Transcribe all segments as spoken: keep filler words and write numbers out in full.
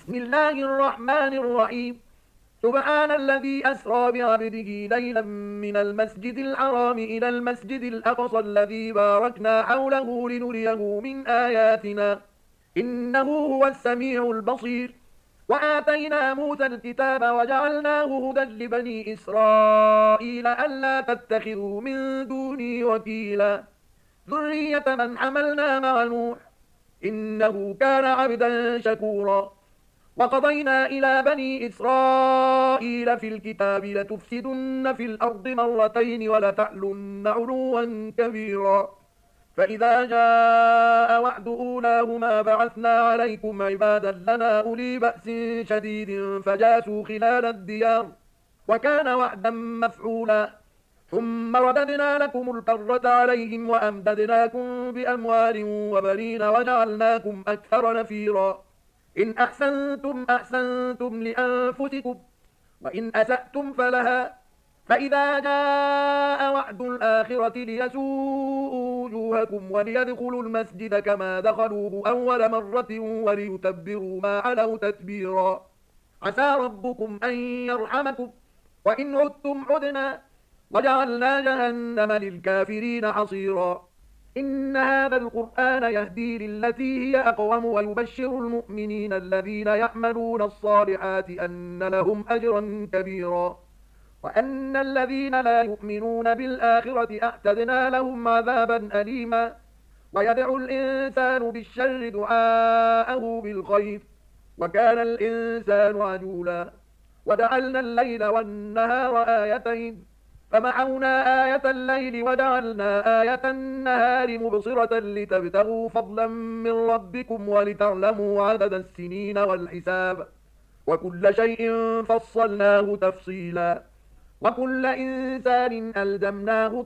بسم الله الرحمن الرحيم. سبحان الذي أسرى بعبده ليلا من المسجد الحرام إلى المسجد الأقصى الذي باركنا حوله لنريه من آياتنا إنه هو السميع البصير. وآتينا موسى الكتاب وجعلناه هدى لبني إسرائيل ألا تتخذوا من دوني وكيلا ذرية من حملنا مع نوح إنه كان عبدا شكورا. وقضينا إلى بني إسرائيل في الكتاب لتفسدن في الأرض مرتين ولتعلن علوا كبيرا فإذا جاء وعد أولاهما بعثنا عليكم عبادا لنا أولي بأس شديد فجاسوا خلال الديار وكان وعدا مفعولا. ثم رددنا لكم الكرة عليهم وأمددناكم بأموال وبنين وجعلناكم أكثر نفيرا. إن أحسنتم أحسنتم لأنفسكم وإن أسأتم فلها فإذا جاء وعد الآخرة ليسوءوا وجوهكم وليدخلوا المسجد كما دخلوه أول مرة وليتبروا ما علوا تتبيرا. عسى ربكم أن يرحمكم وإن عدتم عدنا وجعلنا جهنم للكافرين حصيرا. إن هذا القرآن يهدي للتي هي أقوم ويبشر المؤمنين الذين يعملون الصالحات أن لهم أجرا كبيرا وأن الذين لا يؤمنون بالآخرة أعتدنا لهم عذابا أليما. ويدعو الإنسان بالشر دعاءه بالخير وكان الإنسان عجولا. وجعلنا الليل والنهار آيتين فمحونا آية الليل وجعلنا آية النهار مبصرة لتبتغوا فضلا من ربكم ولتعلموا عدد السنين والحساب وكل شيء فصلناه تفصيلا. وكل إنسان ألزمناه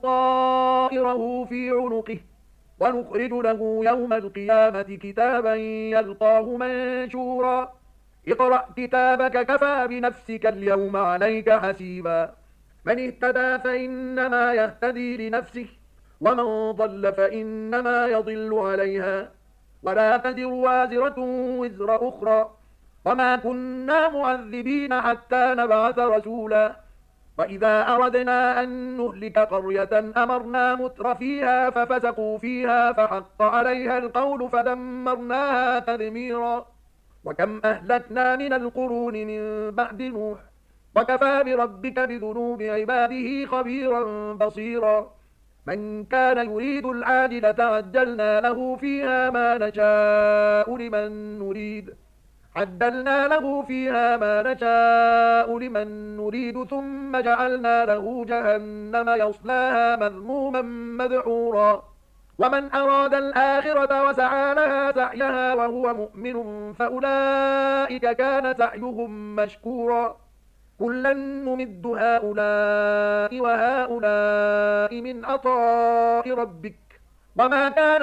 طائره في عنقه ونخرج له يوم القيامة كتابا يلقاه منشورا. اقرأ كتابك كفى بنفسك اليوم عليك حسيبا. من اهتدى فإنما يهتدي لنفسه ومن ضل فإنما يضل عليها ولا تزر وازرة وزر أخرى وما كنا معذبين حتى نبعث رسولا. وإذا أردنا أن نهلك قرية أمرنا متر فيها ففسقوا فيها فحق عليها القول فدمرناها تدميرا. وكم أهلكنا من القرون من بعد نوح وكفى بربك بذنوب عباده خبيرا بصيرا. من كان يريد العاجلة عجلنا له فيها ما نشاء لمن نريد عجلنا له فيها ما نشاء لمن نريد ثم جعلنا له جهنم يصلاها مذموما مدحورا. ومن أراد الآخرة وسعى لها سعيها وهو مؤمن فأولئك كان سعيهم مشكورا. كلا نمد هؤلاء وهؤلاء من عطاء ربك وما كان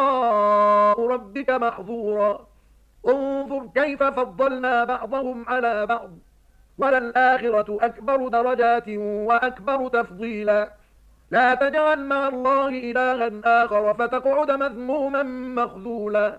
عطاء ربك محظورا. انظر كيف فضلنا بعضهم على بعض وللآخرة أكبر درجات وأكبر تفضيلا. لا تجعل مع الله إلها آخر فتقعد مذموما مخذولا.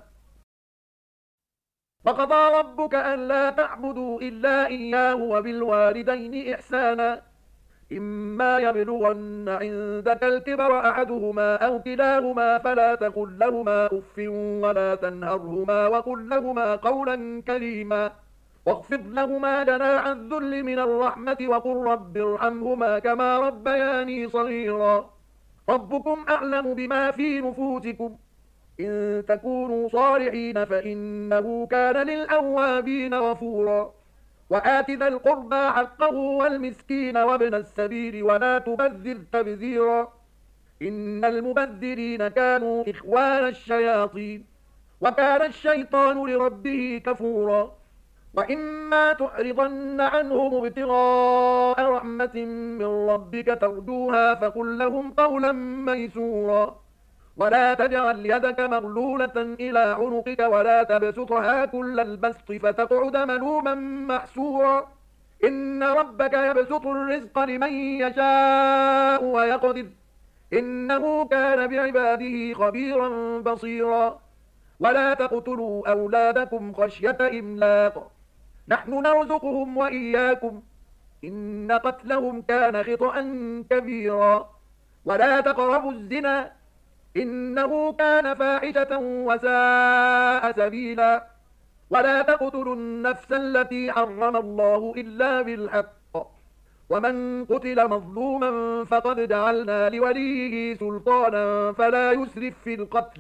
وقضى ربك ألا تعبدوا إلا إياه وبالوالدين إحسانا إما يبلغن عندك الكبر أحدهما أو كلاهما فلا تقل لهما أف ولا تنهرهما وقل لهما قولا كريما واخفض لهما جناح الذل من الرحمة وقل رب ارحمهما كما ربياني صغيرا. ربكم أعلم بما في نفوسكم إن تكونوا صالحين فإنه كان للأوابين غفورا. وآت ذا القربى حقه والمسكين وابن السبيل ولا تبذر تبذيرا إن المبذرين كانوا إخوان الشياطين وكان الشيطان لربه كفورا. وإما تعرضن عنهم ابتغاء رحمة من ربك ترجوها فقل لهم قولا ميسورا. ولا تجعل يدك مغلولة إلى عنقك ولا تبسطها كل البسط فتقعد ملوما محسورا. إن ربك يبسط الرزق لمن يشاء ويقدر إنه كان بعباده خبيرا بصيرا. ولا تقتلوا أولادكم خشية إملاق نحن نرزقهم وإياكم إن قتلهم كان خطأ كبيرا ولا تقربوا الزنا إنه كان فاحشة وساء سبيلا ولا تقتلوا النفس التي حرم الله إلا بالحق ومن قتل مظلوما فقد جعلنا لوليه سلطانا فلا يسرف في القتل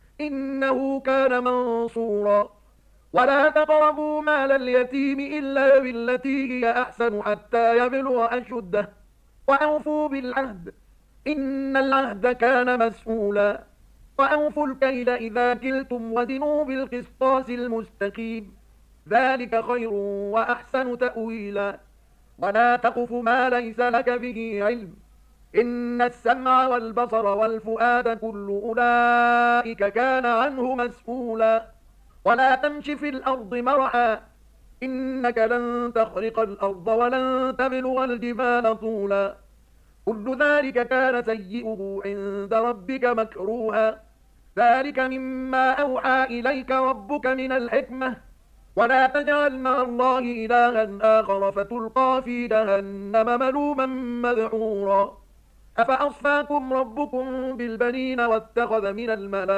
إنه كان منصورا ولا تقربوا مال اليتيم إلا بالتي هي أحسن حتى يبلغ أشده وأوفوا بالعهد إن العهد كان مسؤولا وأوفوا الكيل إذا كلتم وزنوا بالقسطاس المستقيم ذلك خير وأحسن تأويلا ولا تقف ما ليس لك به علم إن السمع والبصر والفؤاد كل أولئك كان عنه مسؤولا ولا تمش في الأرض مرحا إنك لن تخرق الأرض ولن تبلغ الجبال طولا كل ذلك كان سيئه عند ربك مكروها ذلك مما أوحى إليك ربك من الحكمة ولا تجعل مع الله إلها آخر فتلقى في جهنم ملوما مدحورا أفأصفاكم ربكم بالبنين واتخذ من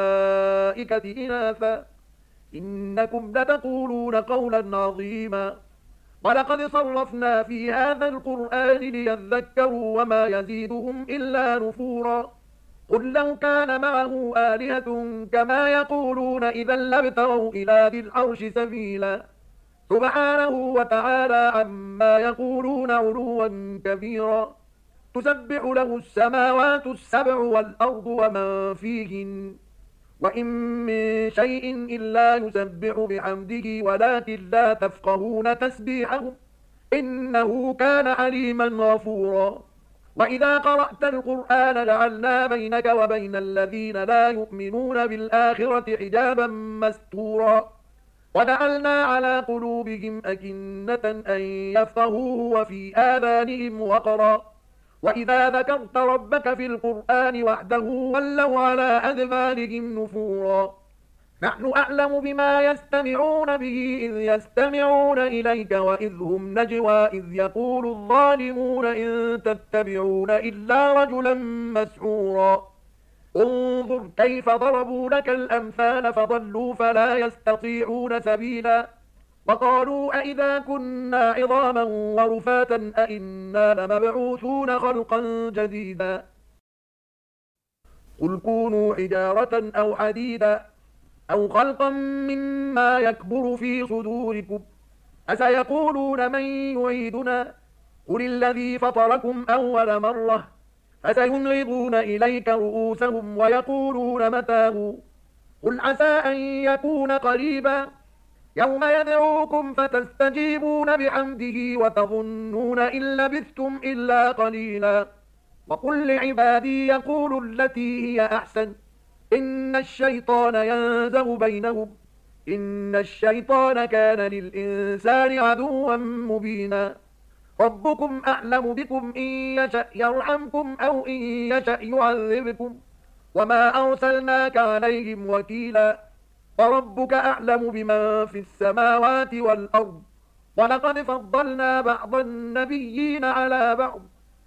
الملائكة إناثا إنكم لتقولون قولا عظيما ولقد صرفنا في هذا القرآن ليذكروا وما يزيدهم إلا نفورا قل لو كان معه آلهة كما يقولون إذا لابتغوا إلى ذي العرش سبيلا سبحانه وتعالى عما يقولون علوا كبيرا تسبح له السماوات السبع والأرض ومن فيهن وإن من شيء إلا يسبح بحمده ولكن لا تفقهون تسبيحهم إنه كان عليما غفورا وإذا قرأت القرآن جعلنا بينك وبين الذين لا يؤمنون بالآخرة حجابا مستورا وجعلنا على قلوبهم أكنة أن يفقهوه وفي آذانهم وقرا وإذا ذكرت ربك في القرآن وحده ولوا على أدبارهم نفورا نحن أعلم بما يستمعون به إذ يستمعون إليك وإذ هم نجوى إذ يقول الظالمون إن تتبعون إلا رجلا مسحورا انظر كيف ضربوا لك الأمثال فضلوا فلا يستطيعون سبيلا وقالوا أئذا كنا عظاما ورفاتا أئنا لمبعوثون خلقا جديدا قل كونوا حجارة أو حديدا أو خلقا مما يكبر في صدوركم أسيقولون من يعيدنا قل الذي فطركم أول مرة فسينغضون إليك رؤوسهم ويقولون متاه قل عسى أن يكون قريبا يوم يدعوكم فتستجيبون بحمده وتظنون إن لبثتم إلا قليلا وقل لعبادي يقولوا التي هي أحسن إن الشيطان ينزغ بينهم إن الشيطان كان للإنسان عدوا مبينا ربكم أعلم بكم إن يشأ يرحمكم أو إن يشأ يعذبكم وما أرسلناك عليهم وكيلا وربك أعلم بمن في السماوات والأرض ولقد فضلنا بعض النبيين على بعض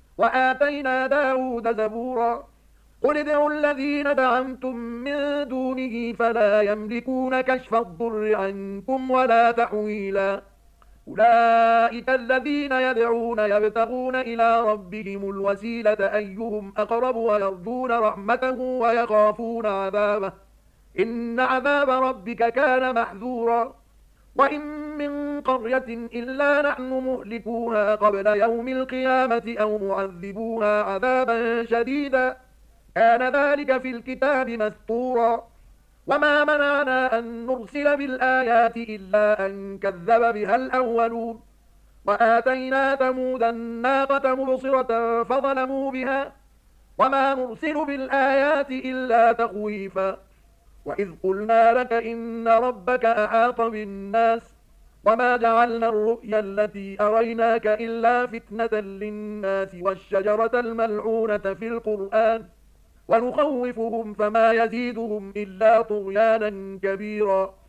وآتينا داود زبورا قل ادعوا الذين دعمتم من دونه فلا يملكون كشف الضر عنكم ولا تحويلا أولئك الذين يدعون يبتغون إلى ربهم الوسيلة أيهم أقرب ويرجون رحمته ويخافون عذابه إن عذاب ربك كان محذورا وإن من قرية إلا نحن مهلكوها قبل يوم القيامة أو معذبوها عذابا شديدا كان ذلك في الكتاب مسطورا وما منعنا أن نرسل بالآيات إلا أن كذب بها الأولون وآتينا ثمود الناقة مبصرة فظلموا بها وما نرسل بالآيات إلا تخويفا وإذ قلنا لك إن ربك أحاط بالناس وما جعلنا الرؤيا التي أريناك إلا فتنة للناس والشجرة الملعونة في القرآن ونخوفهم فما يزيدهم إلا طغيانا كبيرا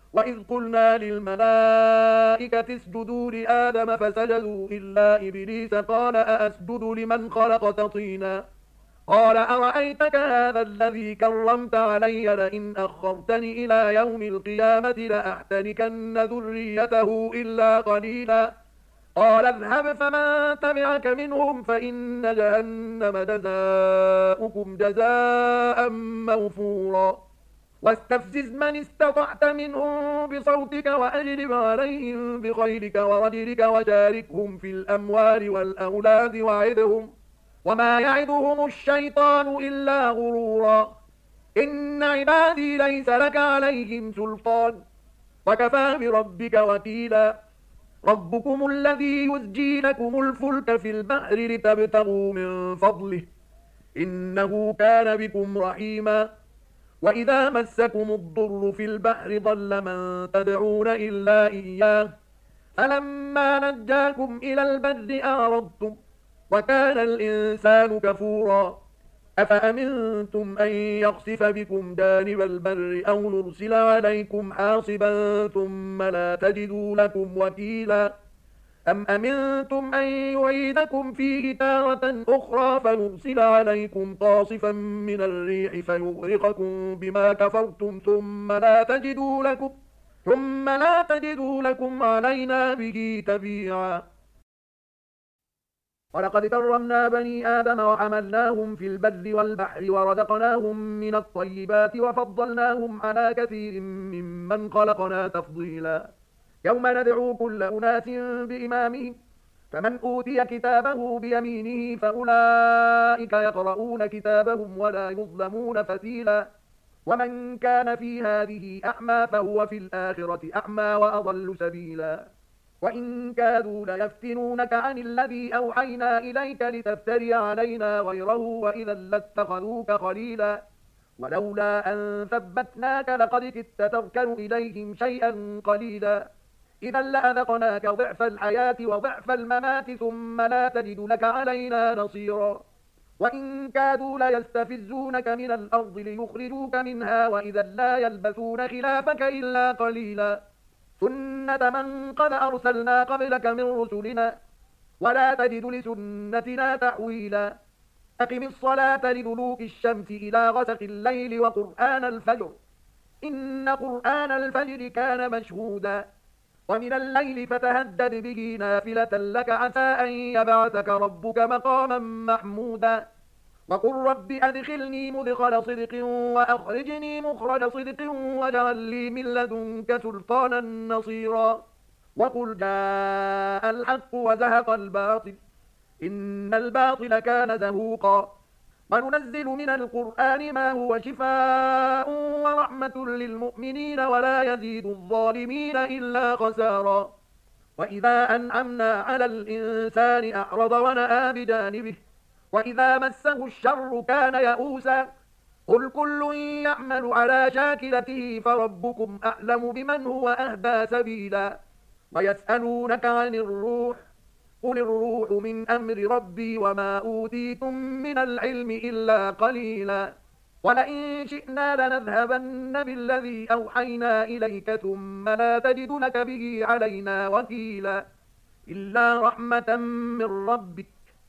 وإذ قلنا للملائكة اسجدوا لآدم فسجدوا إلا إبليس قال أأسجد لمن خلقت طينا قال أرأيتك هذا الذي كرمت علي لئن أخرتني إلى يوم القيامة لأحتركن ذريته إلا قليلا قال اذهب فمن تبعك منهم فإن جهنم جزاؤكم جزاء موفورا واستفزز من استطعت منهم بصوتك وأجلب عليهم بخيلك ورجلك وشاركهم في الأموال والأولاد وعدهم وما يعدهم الشيطان إلا غرورا إن عبادي ليس لك عليهم سلطان وكفى بربك وكيلا ربكم الذي يزجي لكم الفلك في البحر لتبتغوا من فضله إنه كان بكم رحيما وإذا مسكم الضر في البحر ضل من تدعون إلا إياه فلما نجاكم إلى البر أعرضتم وكان الإنسان كفورا أفأمنتم أن يخسف بكم جانب البر أو نرسل عليكم حاصبا ثم لا تجدوا لكم وكيلا أم أمنتم أن يعيدكم فيه تارة أخرى فنرسل عليكم قاصفا من الريح فيغرقكم بما كفرتم ثم لا تجدوا لكم ثم لا تجدوا لكم علينا به تبيعا ولقد كرمنا بني آدم وحملناهم في البر والبحر ورزقناهم من الطيبات وفضلناهم على كثير ممن خلقنا تفضيلا يوم ندعو كل أناس بإمامهم فمن أوتي كتابه بيمينه فأولئك يقرؤون كتابهم ولا يظلمون فتيلا ومن كان في هذه أعمى فهو في الآخرة أعمى وأضل سبيلا وإن كادوا ليفتنونك عن الذي أوحينا إليك لتفتري علينا غيره وإذا لاتخذوك خليلا ولولا أن ثبتناك لقد كدت تركن إليهم شيئا قليلا إذا لأذقناك ضعف الحياة وضعف الممات ثم لا تجد لك علينا نصيرا وإن كادوا ليستفزونك من الأرض ليخرجوك منها وإذا لا يلبثون خلافك إلا قليلا سنة من قد أرسلنا قبلك من رسلنا ولا تجد لسنتنا تحويلا أقم الصلاة لدلوك الشمس إلى غسق الليل وقرآن الفجر إن قرآن الفجر كان مشهودا ومن الليل فتهدد به نافلة لك عسى أن يبعثك ربك مقاما محمودا وقل رب أدخلني مدخل صدق وأخرجني مخرج صدق واجعل لي من لدنك سلطانا نصيرا وقل جاء الحق وزهق الباطل إن الباطل كان زهوقا وننزل من القرآن ما هو شفاء ورحمة للمؤمنين ولا يزيد الظالمين إلا خسارا وإذا أنعمنا على الإنسان أعرض ونأى بجانبه وإذا مسه الشر كان يئوسا قل كل يعمل على شاكلته فربكم أعلم بمن هو أهدى سبيلا ويسألونك عن الروح قل الروح من أمر ربي وما أوتيتم من العلم إلا قليلا ولئن شئنا لنذهبن بالذي أوحينا إليك ثم لا تجد لك به علينا وكيلا إلا رحمة من ربك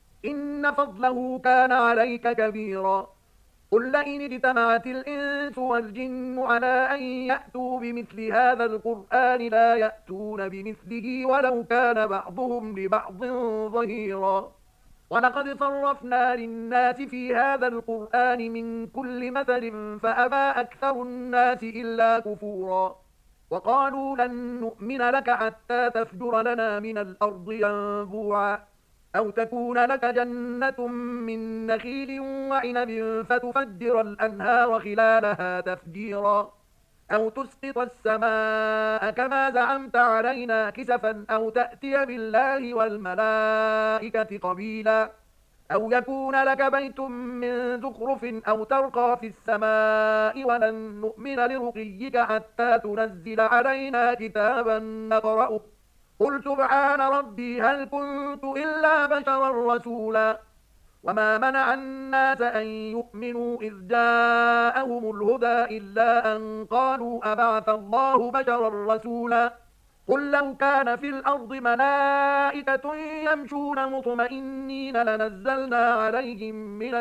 إن فضله كان عليك كبيرا قل لئن اجتمعت الإنس والجن على أن يأتوا بمثل هذا القرآن لا يأتون بمثله ولو كان بعضهم لبعض ظهيرا ولقد صرفنا للناس في هذا القرآن من كل مثل فأبى أكثر الناس إلا كفورا وقالوا لن نؤمن لك حتى تفجر لنا من الأرض ينبوعا أو تكون لك جنة من نخيل وعنب فتفجر الأنهار خلالها تفجيرا أو تسقط السماء كما زعمت علينا كسفا أو تأتي بالله والملائكة قبيلا أو يكون لك بيت من زخرف أو ترقى في السماء ولن نؤمن لرقيك حتى تنزل علينا كتابا نقرأه قل سبحان ربي هل كنت إلا بشرا رسولا وما منع الناس أن يؤمنوا إذ جاءهم الهدى إلا أن قالوا أبعث الله بشرا رسولا قل لو كان في الأرض ملائكة يمشون مطمئنين لنزلنا عليهم من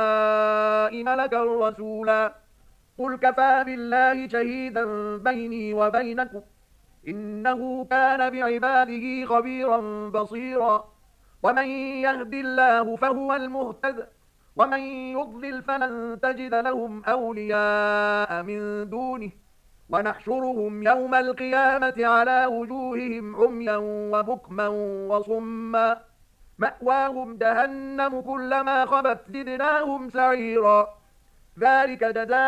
السماء ملكا رسولا قل كفى بالله شهيدا بيني وبينكم إنه كان بعباده خبيرا بصيرا ومن يهد الله فهو المهتد ومن يضلل فلن تجد لهم أولياء من دونه ونحشرهم يوم القيامة على وجوههم عميا وبكما وصما مأواهم جهنم كلما خبت زدناهم سعيرا ذلك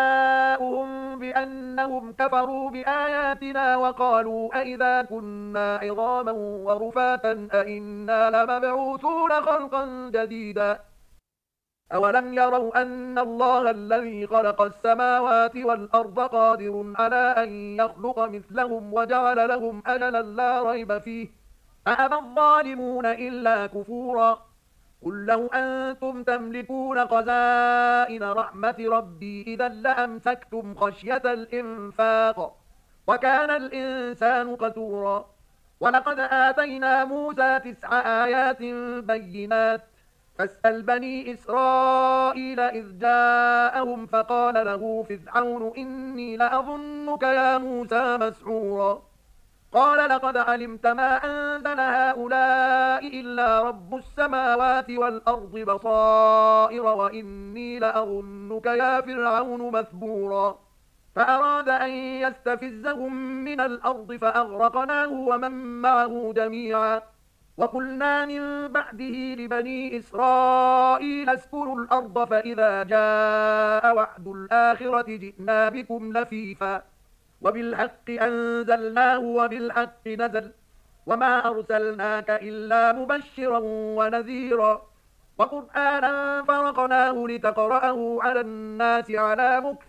جزاؤهم بأنهم كفروا بآياتنا وقالوا أئذا كنا عظاما ورفاتا أئنا لمبعوثون خلقا جديدا أولم يروا أن الله الذي خلق السماوات والأرض قادر على أن يخلق مثلهم وجعل لهم أجلا لا ريب فيه أأبى الظالمون إلا كفورا قل لو أنتم تملكون خزائن رحمة ربي إذا لأمسكتم خشية الإنفاق وكان الإنسان قتورا ولقد آتينا موسى تسع آيات بينات فاسأل بني إسرائيل إذ جاءهم فقال له فرعون إني لأظنك يا موسى مسحورا قال لقد علمت ما أنزل هؤلاء إلا رب السماوات والأرض بصائر وإني لأظنك يا فرعون مثبورا فأراد أن يستفزهم من الأرض فأغرقناه ومن معه جميعا وقلنا من بعده لبني إسرائيل اسكنوا الأرض فإذا جاء وعد الآخرة جئنا بكم لفيفا وبالحق أنزلناه وبالحق نزل وما أرسلناك إلا مبشرا ونذيرا وقرآنا فرقناه لتقرأه على الناس على مكث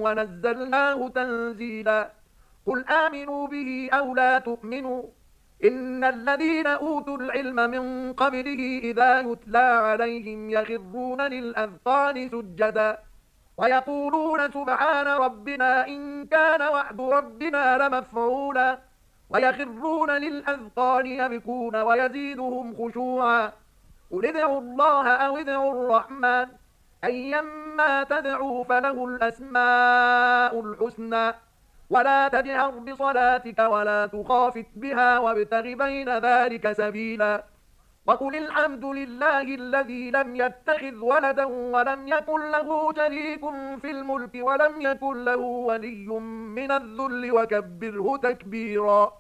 ونزلناه تنزيلا قل آمنوا به أو لا تؤمنوا إن الذين أوتوا العلم من قبله إذا يتلى عليهم يخرون للأذقان سجدا ويقولون سبحان ربنا إن كان وعد ربنا لمفعولا ويخرون للأذقان يبكون ويزيدهم خشوعا قل ادعوا الله أو ادعوا الرحمن أيما تدعوا فله الأسماء الحسنى ولا تجهر بصلاتك ولا تخافت بها وابتغ بين ذلك سبيلا وقل الحمد لله الذي لم يتخذ ولدا ولم يكن له شريك في الملك ولم يكن له ولي من الذل وكبره تكبيرا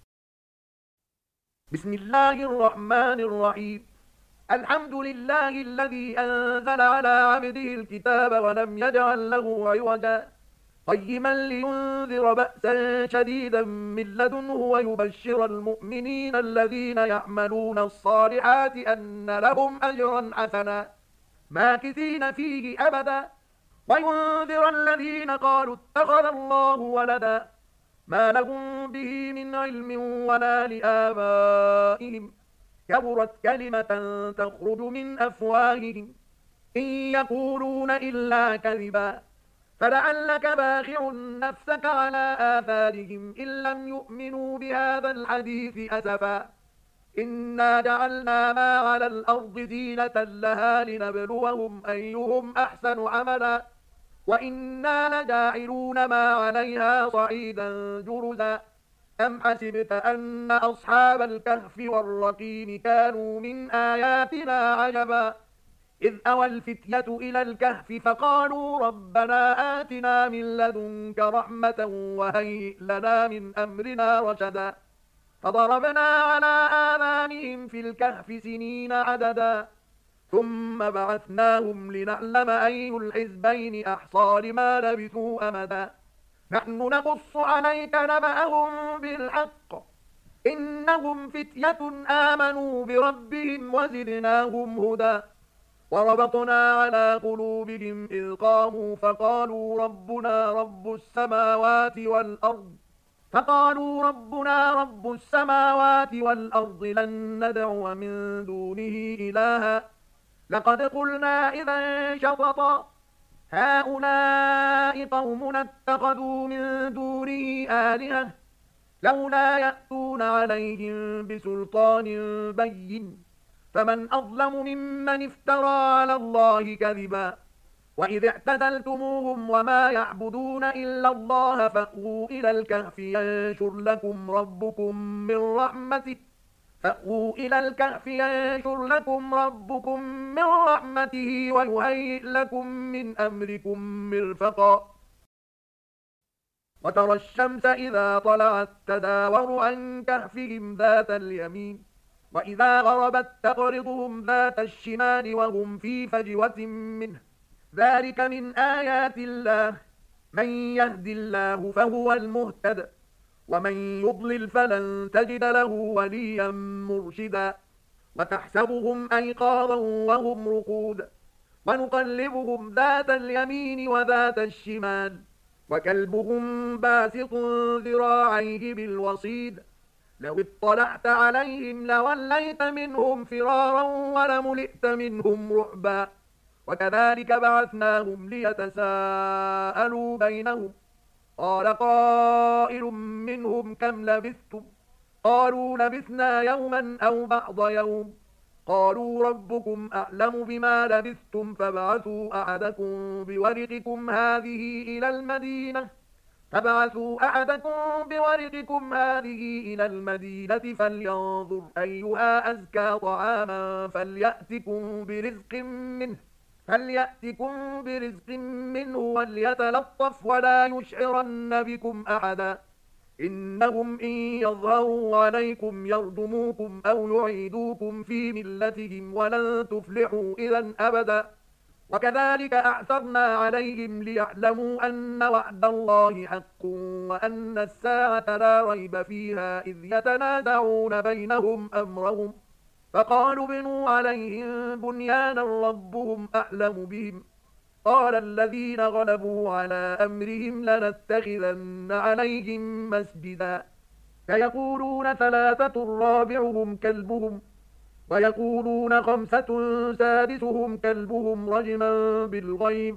بسم الله الرحمن الرحيم الحمد لله الذي أنزل على عبده الكتاب ولم يجعل له عوجا قيما لينذر بأسا شديدا من لدنه ويبشر المؤمنين الذين يعملون الصالحات أن لهم أجرا حسنا ماكثين فيه أبدا وينذر الذين قالوا اتخذ الله ولدا ما لهم به من علم ولا لآبائهم كبرت كلمة تخرج من أفواههم إن يقولون إلا كذبا فلعلك باخع نفسك على آثارهم إن لم يؤمنوا بهذا الحديث أسفا إنا جعلنا ما على الأرض زينة لها لنبلوهم أيهم أحسن عملا وإنا لجاعلون ما عليها صعيدا جرزا أم حسبت أن أصحاب الكهف والرقيم كانوا من آياتنا عجبا إذ أوى الفتية إلى الكهف فقالوا ربنا آتنا من لدنك رحمة وهيئ لنا من أمرنا رشدا فضربنا على آذانهم في الكهف سنين عددا ثم بعثناهم لنعلم أي الحزبين أحصى لما لبثوا أمدا نحن نقص عليك نبأهم بالحق إنهم فتية آمنوا بربهم وزدناهم هدى وربطنا على قلوبهم إذ قاموا فقالوا ربنا رب السماوات والأرض فقالوا ربنا رب السماوات والأرض لن ندعو من دونه إلها لقد قلنا إذا شططا هؤلاء قوم اتخذوا من دونه آلهة لولا يأتون عليهم بسلطان بين فمن أظلم ممن افترى على الله كذبا وإذ اعتزلتموهم وما يعبدون إلا الله فأووا إلى الكهف ينشر لكم ربكم من رحمته فأووا إلى الكهف ينشر لكم ربكم من رحمته ويهيئ لكم من أمركم مرفقا وترى الشمس إذا طلعت تداور عن كهفهم ذات اليمين وإذا غربت تقرضهم ذات الشمال وهم في فجوة منه ذلك من آيات الله من يهد الله فهو المهتد ومن يضلل فلن تجد له وليا مرشدا وتحسبهم أيقاظا وهم رقود ونقلبهم ذات اليمين وذات الشمال وكلبهم باسط ذراعيه بالوصيد لو اطلعت عليهم لوليت منهم فرارا ولملئت منهم رعبا وكذلك بعثناهم ليتساءلوا بينهم قال قائل منهم كم لبثتم قالوا لبثنا يوما أو بعض يوم قالوا ربكم أعلم بما لبثتم فابعثوا أحدكم بورقكم هذه إلى المدينة فابعثوا أحدكم بورقكم هذه إلى المدينة فلينظر أيها أزكى طعاما فليأتكم برزق منه فليأتكم برزق منه وليتلطف ولا يشعرن بكم أحدا إنهم إن يظهروا عليكم يرجموكم أو يعيدوكم في ملتهم ولن تفلحوا إذا أبدا وكذلك أعثرنا عليهم ليعلموا أن وعد الله حق وأن الساعة لا ريب فيها إذ يتنازعون بينهم أمرهم فقالوا بنوا عليهم بنيانا ربهم أعلم بهم قال الذين غلبوا على أمرهم لنتخذن عليهم مسجدا فيقولون ثلاثة رابعهم كلبهم ويقولون خمسة سادسهم كلبهم رجما بالغيب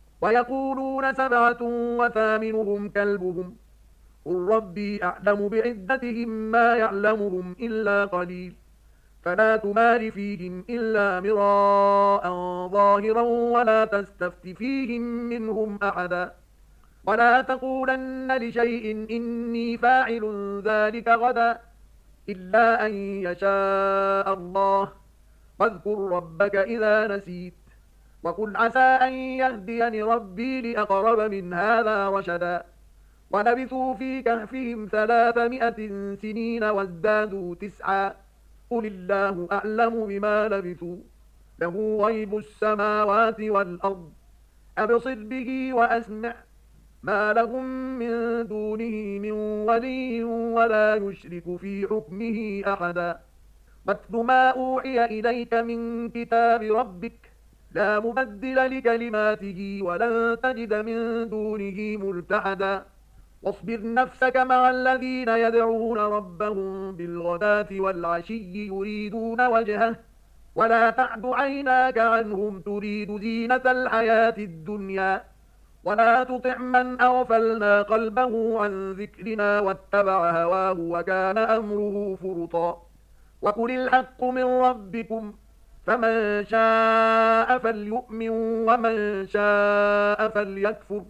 ويقولون سبعة وثامنهم كلبهم قل ربي أعلم بعدتهم ما يعلمهم إلا قليل فلا تمار فيهم إلا مراء ظاهرا ولا تستفت فيهم منهم أحدا ولا تقولن لشيء إني فاعل ذلك غدا إلا أن يشاء الله واذكر ربك إذا نسيت وقل عسى أن يهديني ربي لأقرب من هذا رشدا ولبثوا في كهفهم ثلاثمائة سنين وازدادوا تسعا قل الله أعلم بما لبثوا له غيب السماوات والأرض أبصر به وأسمع ما لهم من دونه من ولي ولا يشرك في حكمه أحدا واتل ما أوحي إليك من كتاب ربك لا مبدل لكلماته ولن تجد من دونه ملتحدا واصبر نفسك مع الذين يدعون ربهم بالغداة والعشي يريدون وجهه ولا تعد عيناك عنهم تريد زينة الحياة الدنيا ولا تطع من أغفلنا قلبه عن ذكرنا واتبع هواه وكان أمره فرطا وقل الحق من ربكم فمن شاء فليؤمن ومن شاء فليكفر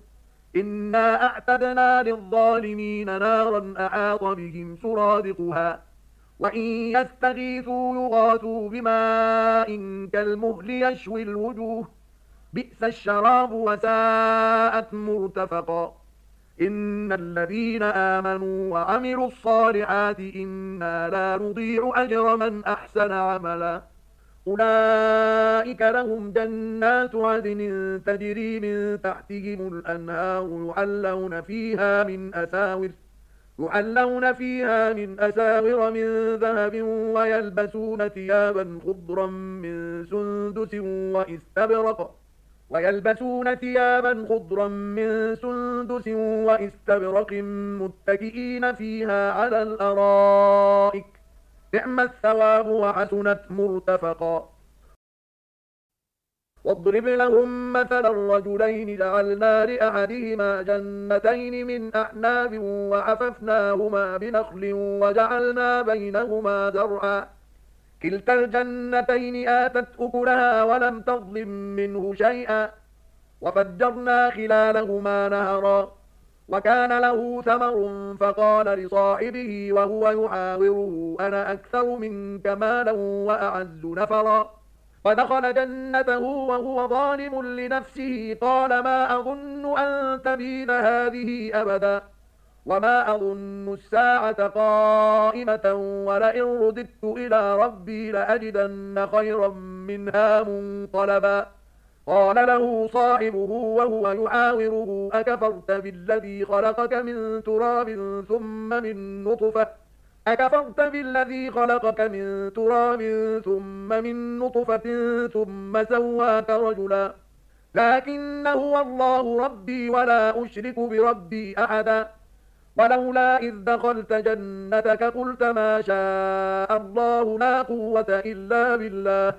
إنا أعتدنا للظالمين نارا أحاط بهم سرادقها وإن يستغيثوا يغاثوا بماء كالمهل يشوي الوجوه بئس الشراب وساءت مرتفقا إن الذين آمنوا وعملوا الصالحات إنا لا نضيع أجر من أحسن عملا أولئك لهم جنات عدن تجري من تحتهم الأنهار يحلون فيها من أساور يحلون فيها من أساور من ذهب ويلبسون ثيابا خضرا من سندس وإستبرق ويلبسون ثيابا خضرا من سندس وإستبرق متكئين فيها على الأرائك نعم الثواب وحسنت مرتفقا واضرب لهم مثل الرجلين جعلنا لأحدهما جنتين من أعناب وحففناهما بنخل وجعلنا بينهما زرعا كلتا الجنتين آتت أكلها ولم تظلم منه شيئا وفجرنا خلالهما نهرا وكان له ثمر فقال لصاحبه وهو يحاوره أنا أكثر منك مالا وأعز نفرا فدخل جنته وهو ظالم لنفسه قال ما أظن أن تبيد هذه أبدا وما أظن الساعة قائمة ولئن رددت إلى ربي لأجدن خيرا منها منقلبا قال له صاحبه وهو يحاوره أكفرت بالذي خلقك من تراب ثم من نطفة أكفرت بالذي خلقك من تراب ثم من نطفة ثم سواك رجلا لكن هو الله ربي ولا أشرك بربي أحدا ولولا إذ دخلت جنتك قلت ما شاء الله لا قوة إلا بالله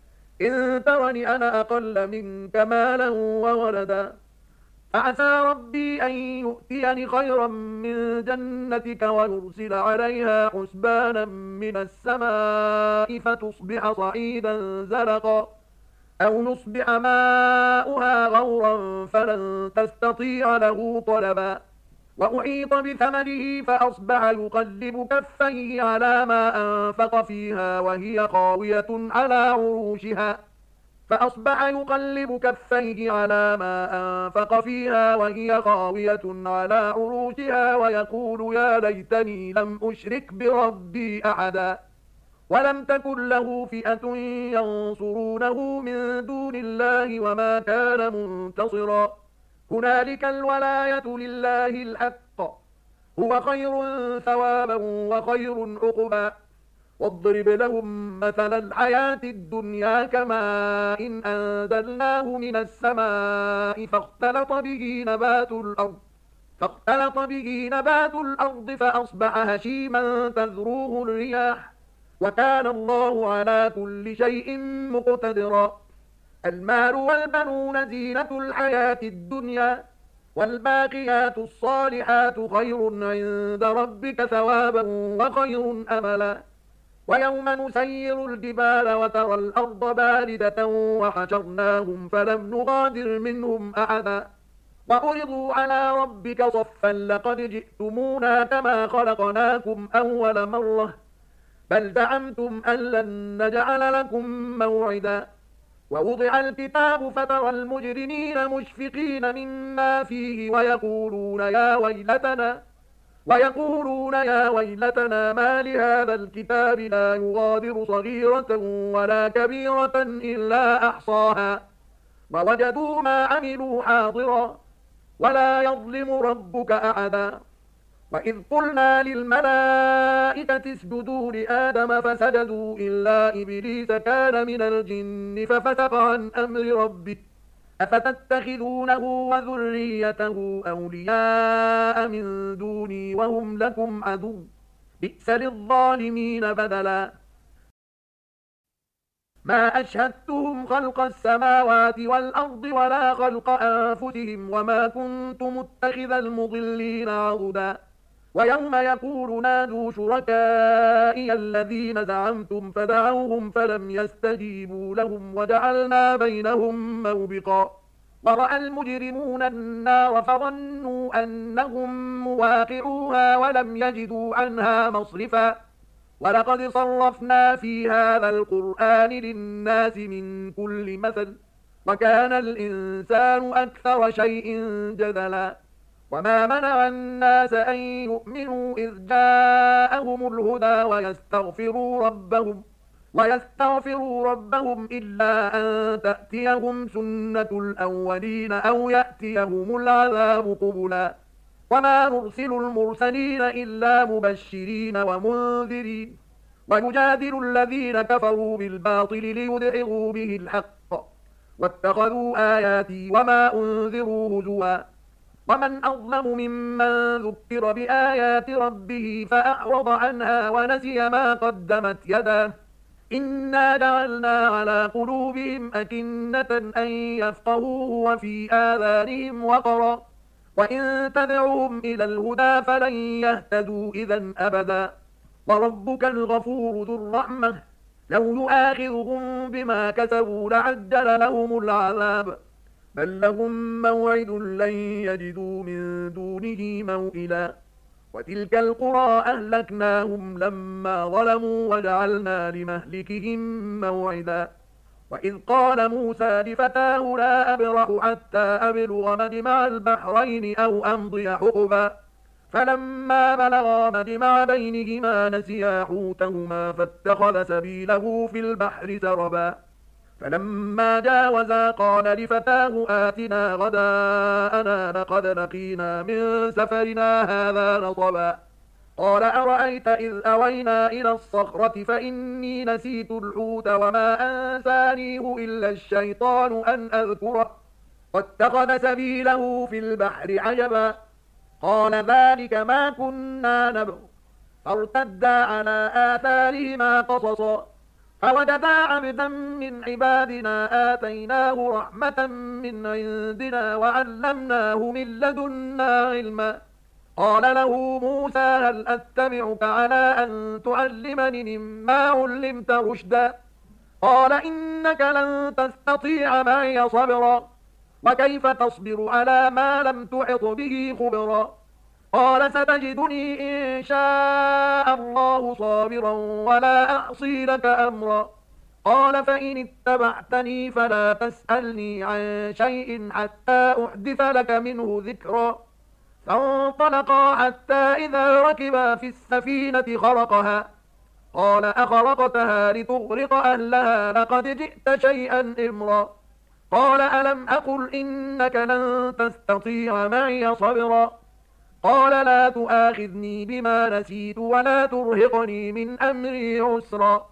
إن ترني أنا أقل منك مالا وولدا فعسى ربي أن يؤتيني خيرا من جنتك ويرسل عليها حسبانا من السماء فتصبح صعيدا زلقا أو يصبح ماؤها غورا فلن تستطيع له طلبا وأحيط بثمره فأصبح يقلب كفيه على ما أنفق فيها وهي خاوية على عروشها فأصبح يقلب كفيه على ما أنفق فيها وهي خاوية على عروشها ويقول يا ليتني لم أشرك بربي أحدا ولم تكن له فئة ينصرونه من دون الله وما كان منتصرا هنالك الولاية لله الحق هو خير ثوابا وخير عقبا واضرب لهم مثل الحياة الدنيا كماء إن أنزلناه من السماء فاختلط به نبات الأرض فاختلط به نبات الأرض فأصبح هشيما تذروه الرياح وكان الله على كل شيء مقتدرا المال والبنون زينة الحياة الدنيا والباقيات الصالحات خير عند ربك ثوابا وخير أملا ويوم نسير الجبال وترى الأرض باردة وحشرناهم فلم نغادر منهم أحدا وعرضوا على ربك صفا لقد جئتمونا كما خلقناكم أول مرة بل زعمتم أن لن نجعل لكم موعدا ووضع الكتاب فترى المجرمين مشفقين مما فيه ويقولون يا ويلتنا ويقولون يا ويلتنا ما لهذا الكتاب لا يغادر صغيرة ولا كبيرة إلا أحصاها ووجدوا ما عملوا حاضرا ولا يظلم ربك أحدا وإذ قلنا للملائكة اسجدوا لآدم فسجدوا إلا إبليس كان من الجن ففسق عن أمر ربه أفتتخذونه وذريته أولياء من دوني وهم لكم عدو بئس للظالمين بدلا ما أشهدتهم خلق السماوات والأرض ولا خلق أنفسهم وما كنت متخذ المضلين عضدا ويوم يقول نادوا شركائي الذين زعمتم فدعوهم فلم يستجيبوا لهم وجعلنا بينهم موبقا ورأى المجرمون النار فظنوا أنهم مواقعوها ولم يجدوا عنها مصرفا ولقد صرفنا في هذا القرآن للناس من كل مثل وكان الإنسان أكثر شيء جدلا وما منع الناس أن يؤمنوا إذ جاءهم الهدى ويستغفروا ربهم ويستغفروا ربهم إلا أن تأتيهم سنة الأولين أو يأتيهم العذاب قبلا وما نرسل المرسلين إلا مبشرين ومنذرين ويجادل الذين كفروا بالباطل ليدحضوا به الحق واتخذوا آياتي وما أنذروا هزوا ومن أظلم ممن ذكر بآيات ربه فأعرض عنها ونسي ما قدمت يداه إنا جعلنا على قلوبهم أكنة أن يفقهوه وفي آذانهم وقرا وإن تدعوهم إلى الهدى فلن يهتدوا إذا أبدا وربك الغفور ذو الرحمة لو يؤاخذهم بما كسبوا لعجل لهم العذاب بل لهم موعد لن يجدوا من دونه موئلا وتلك القرى أهلكناهم لما ظلموا وجعلنا لمهلكهم موعدا وإذ قال موسى لفتاه لا أبرح حتى أبلغ مجمع البحرين أو أمضي حقبا فلما بلغا مجمع بينهما نسيا حوتهما فاتخذ سبيله في البحر سربا فلما جاوزا قال لفتاه آتنا غداءنا لقد لقينا من سفرنا هذا نصبا قال أرأيت إذ أوينا إلى الصخرة فإني نسيت الحوت وما أنسانيه إلا الشيطان أن أذكره واتخذ سبيله في البحر عجبا قال ذلك ما كنا نبغ فارتدا على آثارهما قصصا فوجدا عبدا من عبادنا آتيناه رحمة من عندنا وعلمناه من لدنا علما قال له موسى هل أتبعك على أن تعلمني مما علمت رشدا قال إنك لن تستطيع معي صبرا وكيف تصبر على ما لم تحط به خبرا قال ستجدني إن شاء الله صابرا ولا أعصي لك أمرا قال فإن اتبعتني فلا تسألني عن شيء حتى أحدث لك منه ذكرا فانطلقا حتى إذا ركبا في السفينة خرقها قال أخرقتها لتغرق أهلها لقد جئت شيئا إمرا قال ألم أقل إنك لن تستطيع معي صبرا قال لا تؤاخذني بما نسيت ولا ترهقني من أمري عسرا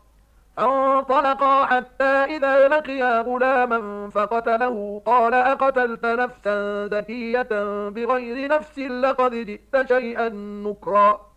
فانطلقا حتى إذا لقيا غلاما فقتله قال أقتلت نفسا زكية بغير نفس لقد جئت شيئا نكرا